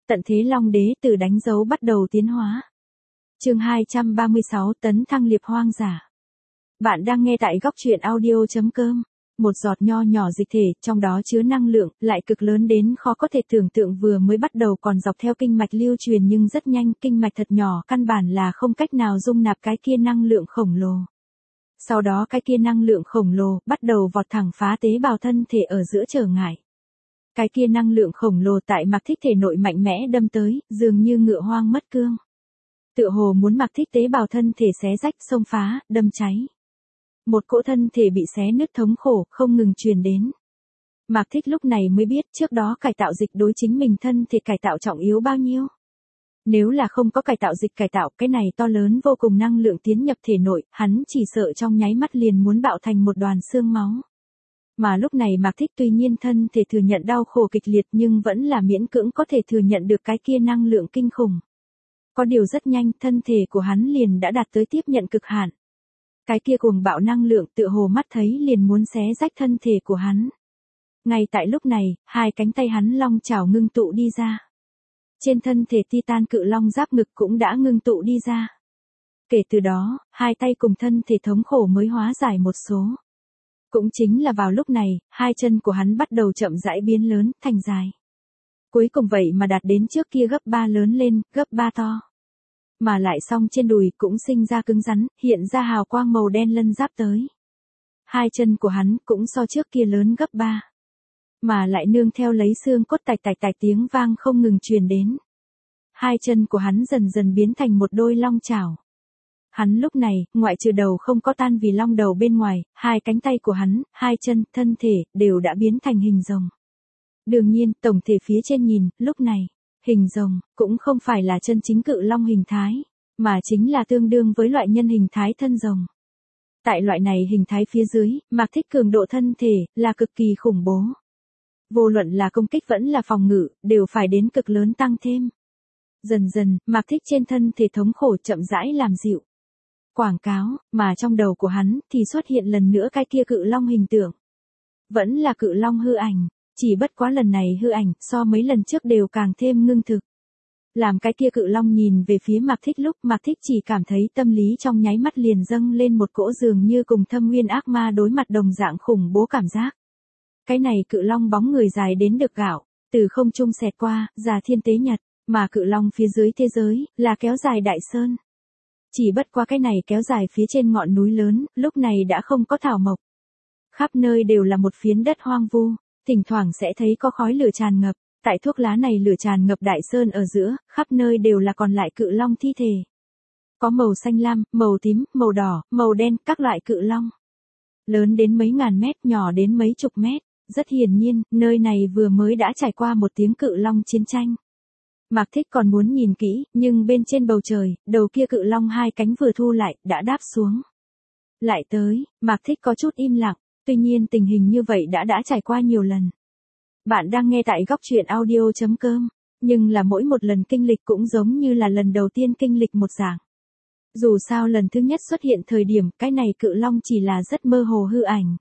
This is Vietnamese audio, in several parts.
Tận thế Long Đế từ đánh dấu bắt đầu tiến hóa. Chương 236 tấn thăng liệp hoang giả. Bạn đang nghe tại góc truyện audio.com. Một giọt nho nhỏ dịch thể, trong đó chứa năng lượng, lại cực lớn đến khó có thể tưởng tượng, vừa mới bắt đầu còn dọc theo kinh mạch lưu truyền nhưng rất nhanh, kinh mạch thật nhỏ, căn bản là không cách nào dung nạp cái kia năng lượng khổng lồ. Sau đó cái kia năng lượng khổng lồ bắt đầu vọt thẳng phá tế bào thân thể ở giữa trở ngại. Cái kia năng lượng khổng lồ tại Mạc Thích thể nội mạnh mẽ đâm tới, dường như ngựa hoang mất cương. Tựa hồ muốn Mạc Thích tế bào thân thể xé rách, xông phá, đâm cháy. Một cỗ thân thể bị xé nứt thống khổ, không ngừng truyền đến. Mạc Thích lúc này mới biết trước đó cải tạo dịch đối chính mình thân thể cải tạo trọng yếu bao nhiêu. Nếu là không có cải tạo dịch cải tạo, cái này to lớn vô cùng năng lượng tiến nhập thể nội, hắn chỉ sợ trong nháy mắt liền muốn bạo thành một đoàn xương máu. Mà lúc này Mạc Thích tuy nhiên thân thể thừa nhận đau khổ kịch liệt nhưng vẫn là miễn cưỡng có thể thừa nhận được cái kia năng lượng kinh khủng. Có điều rất nhanh, thân thể của hắn liền đã đạt tới tiếp nhận cực hạn. Cái kia cuồng bạo năng lượng tựa hồ mắt thấy liền muốn xé rách thân thể của hắn. Ngay tại lúc này, hai cánh tay hắn long chảo ngưng tụ đi ra. Trên thân thể Titan cự long giáp ngực cũng đã ngưng tụ đi ra. Kể từ đó, hai tay cùng thân thể thống khổ mới hóa giải một số. Cũng chính là vào lúc này, hai chân của hắn bắt đầu chậm rãi biến lớn, thành dài. Cuối cùng vậy mà đạt đến trước kia gấp 3 lớn lên, gấp 3 to. Mà lại song trên đùi cũng sinh ra cứng rắn, hiện ra hào quang màu đen lân giáp tới. Hai chân của hắn cũng so trước kia lớn gấp 3. Mà lại nương theo lấy xương cốt tạch tạch tạch tiếng vang không ngừng truyền đến. Hai chân của hắn dần dần biến thành một đôi long chảo. Hắn lúc này, ngoại trừ đầu không có tan vì long đầu bên ngoài, hai cánh tay của hắn, hai chân, thân thể, đều đã biến thành hình rồng. Đương nhiên, tổng thể phía trên nhìn, lúc này, hình rồng, cũng không phải là chân chính cự long hình thái, mà chính là tương đương với loại nhân hình thái thân rồng. Tại loại này hình thái phía dưới, Mạc Thích cường độ thân thể, là cực kỳ khủng bố. Vô luận là công kích vẫn là phòng ngự, đều phải đến cực lớn tăng thêm. Dần dần, Mạc Thích trên thân thể thống khổ chậm rãi làm dịu. Quảng cáo, mà trong đầu của hắn thì xuất hiện lần nữa cái kia cự long hình tượng. Vẫn là cự long hư ảnh, chỉ bất quá lần này hư ảnh so mấy lần trước đều càng thêm ngưng thực. Làm cái kia cự long nhìn về phía Mạc Thích lúc Mạc Thích chỉ cảm thấy tâm lý trong nháy mắt liền dâng lên một cỗ dường như cùng thâm nguyên ác ma đối mặt đồng dạng khủng bố cảm giác. Cái này cự long bóng người dài đến được gạo, từ không trung xẹt qua, già thiên tế nhật, mà cự long phía dưới thế giới, là kéo dài đại sơn. Chỉ bất qua cái này kéo dài phía trên ngọn núi lớn, lúc này đã không có thảo mộc. Khắp nơi đều là một phiến đất hoang vu, thỉnh thoảng sẽ thấy có khói lửa tràn ngập, tại thuốc lá này lửa tràn ngập đại sơn ở giữa, khắp nơi đều là còn lại cự long thi thể. Có màu xanh lam, màu tím, màu đỏ, màu đen, các loại cự long. Lớn đến mấy ngàn mét, nhỏ đến mấy chục mét, rất hiển nhiên, nơi này vừa mới đã trải qua một tiếng cự long chiến tranh. Mạc Thích còn muốn nhìn kỹ, nhưng bên trên bầu trời, đầu kia cự long hai cánh vừa thu lại, đã đáp xuống. Lại tới, Mạc Thích có chút im lặng, tuy nhiên tình hình như vậy đã trải qua nhiều lần. Bạn đang nghe tại góc truyện audio.com, nhưng là mỗi một lần kinh lịch cũng giống như là lần đầu tiên kinh lịch một dạng. Dù sao lần thứ nhất xuất hiện thời điểm, cái này cự long chỉ là rất mơ hồ hư ảnh.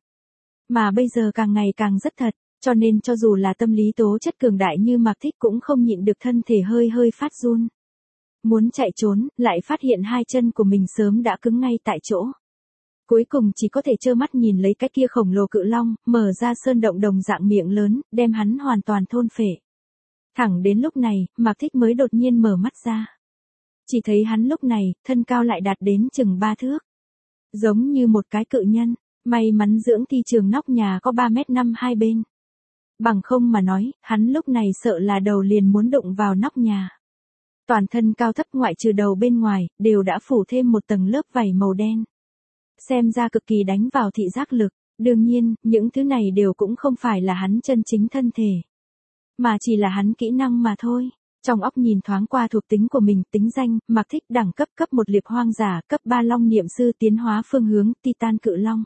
Mà bây giờ càng ngày càng rất thật. Cho nên cho dù là tâm lý tố chất cường đại như Mạc Thích cũng không nhịn được thân thể hơi hơi phát run. Muốn chạy trốn, lại phát hiện hai chân của mình sớm đã cứng ngay tại chỗ. Cuối cùng chỉ có thể trơ mắt nhìn lấy cái kia khổng lồ cự long, mở ra sơn động đồng dạng miệng lớn, đem hắn hoàn toàn thôn phệ. Thẳng đến lúc này, Mạc Thích mới đột nhiên mở mắt ra. Chỉ thấy hắn lúc này, thân cao lại đạt đến chừng 3 thước. Giống như một cái cự nhân, may mắn dưỡng thi trường nóc nhà có 3m5 hai bên. Bằng không mà nói, hắn lúc này sợ là đầu liền muốn đụng vào nóc nhà. Toàn thân cao thấp ngoại trừ đầu bên ngoài, đều đã phủ thêm một tầng lớp vảy màu đen. Xem ra cực kỳ đánh vào thị giác lực, đương nhiên, những thứ này đều cũng không phải là hắn chân chính thân thể. Mà chỉ là hắn kỹ năng mà thôi. Trong óc nhìn thoáng qua thuộc tính của mình, tính danh, Mạc Thích đẳng cấp cấp 1 liệp hoang giả, cấp 3 long niệm sư tiến hóa phương hướng, Titan cự long.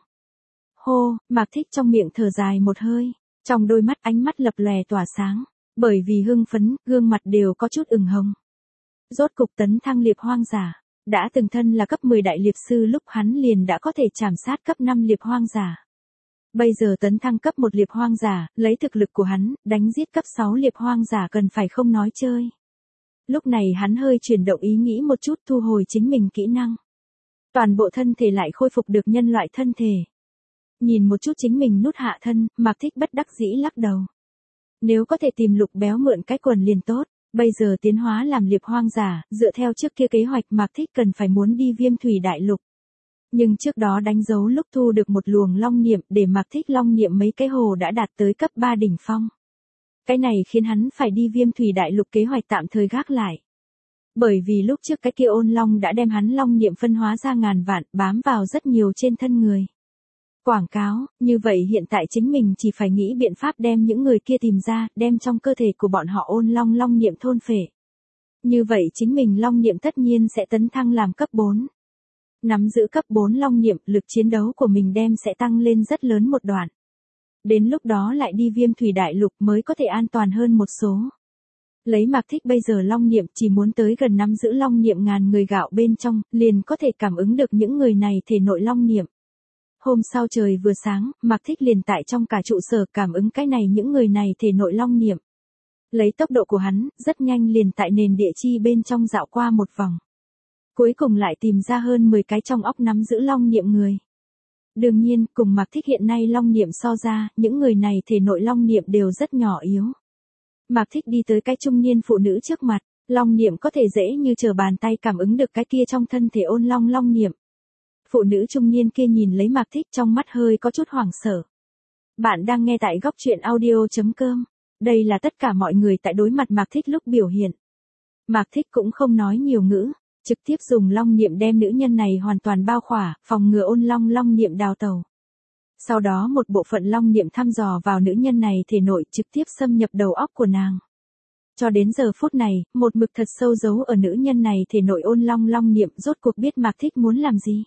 Hô, Mạc Thích trong miệng thở dài một hơi. Trong đôi mắt ánh mắt lập lòe tỏa sáng, bởi vì hưng phấn, gương mặt đều có chút ửng hồng. Rốt cục tấn thăng liệp hoang giả, đã từng thân là cấp 10 đại liệp sư lúc hắn liền đã có thể trảm sát cấp 5 liệp hoang giả. Bây giờ tấn thăng cấp 1 liệp hoang giả, lấy thực lực của hắn, đánh giết cấp 6 liệp hoang giả cần phải không nói chơi. Lúc này hắn hơi chuyển động ý nghĩ một chút thu hồi chính mình kỹ năng. Toàn bộ thân thể lại khôi phục được nhân loại thân thể. Nhìn một chút chính mình nút hạ thân, Mạc Thích bất đắc dĩ lắc đầu. Nếu có thể tìm Lục Béo mượn cái quần liền tốt, bây giờ tiến hóa làm liệp hoang giả, dựa theo trước kia kế hoạch Mạc Thích cần phải muốn đi Viêm Thủy Đại Lục. Nhưng trước đó đánh dấu lúc thu được một luồng long niệm để Mạc Thích long niệm mấy cái hồ đã đạt tới cấp 3 đỉnh phong. Cái này khiến hắn phải đi Viêm Thủy Đại Lục kế hoạch tạm thời gác lại. Bởi vì lúc trước cái kia ôn long đã đem hắn long niệm phân hóa ra ngàn vạn bám vào rất nhiều trên thân người. Quảng cáo, như vậy hiện tại chính mình chỉ phải nghĩ biện pháp đem những người kia tìm ra, đem trong cơ thể của bọn họ ôn long long niệm thôn phệ. Như vậy chính mình long niệm tất nhiên sẽ tấn thăng làm cấp 4. Nắm giữ cấp 4 long niệm, lực chiến đấu của mình đem sẽ tăng lên rất lớn một đoạn. Đến lúc đó lại đi Viêm Thủy Đại Lục mới có thể an toàn hơn một số. Lấy Mạc Thích bây giờ long niệm chỉ muốn tới gần nắm giữ long niệm ngàn người gạo bên trong, liền có thể cảm ứng được những người này thể nội long niệm. Hôm sau trời vừa sáng, Mạc Thích liền tại trong cả trụ sở cảm ứng cái này những người này thể nội long niệm. Lấy tốc độ của hắn, rất nhanh liền tại nền địa chi bên trong dạo qua một vòng. Cuối cùng lại tìm ra hơn 10 cái trong óc nắm giữ long niệm người. Đương nhiên, cùng Mạc Thích hiện nay long niệm so ra, những người này thể nội long niệm đều rất nhỏ yếu. Mạc Thích đi tới cái trung niên phụ nữ trước mặt, long niệm có thể dễ như trở bàn tay cảm ứng được cái kia trong thân thể ôn long long niệm. Phụ nữ trung niên kia nhìn lấy Mạc Thích trong mắt hơi có chút hoảng sợ. Bạn đang nghe tại góc truyện audio.com. Đây là tất cả mọi người tại đối mặt Mạc Thích lúc biểu hiện. Mạc Thích cũng không nói nhiều ngữ, trực tiếp dùng long niệm đem nữ nhân này hoàn toàn bao khỏa, phòng ngừa ôn long long niệm đào tẩu. Sau đó một bộ phận long niệm thăm dò vào nữ nhân này thể nội trực tiếp xâm nhập đầu óc của nàng. Cho đến giờ phút này, một mực thật sâu giấu ở nữ nhân này thể nội ôn long long niệm rốt cuộc biết Mạc Thích muốn làm gì.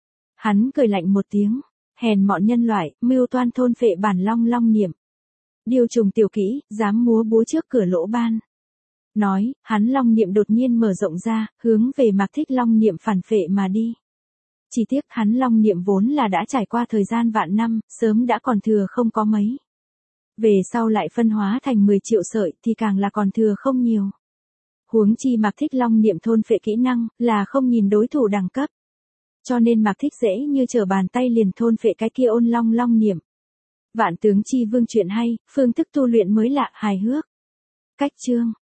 Hắn cười lạnh một tiếng, hèn mọn nhân loại, mưu toan thôn phệ bản long long niệm. Điều trùng tiểu kỹ, dám múa búa trước cửa lỗ ban. Nói, hắn long niệm đột nhiên mở rộng ra, hướng về Mạc Thích long niệm phản phệ mà đi. Chỉ tiếc hắn long niệm vốn là đã trải qua thời gian vạn năm, sớm đã còn thừa không có mấy. Về sau lại phân hóa thành 10 triệu sợi thì càng là còn thừa không nhiều. Huống chi Mạc Thích long niệm thôn phệ kỹ năng, là không nhìn đối thủ đẳng cấp. Cho nên Mạc Thích dễ như trở bàn tay liền thôn phệ cái kia ôn long long niệm. Vạn tướng chi vương chuyện hay, phương thức tu luyện mới lạ hài hước. Cách chương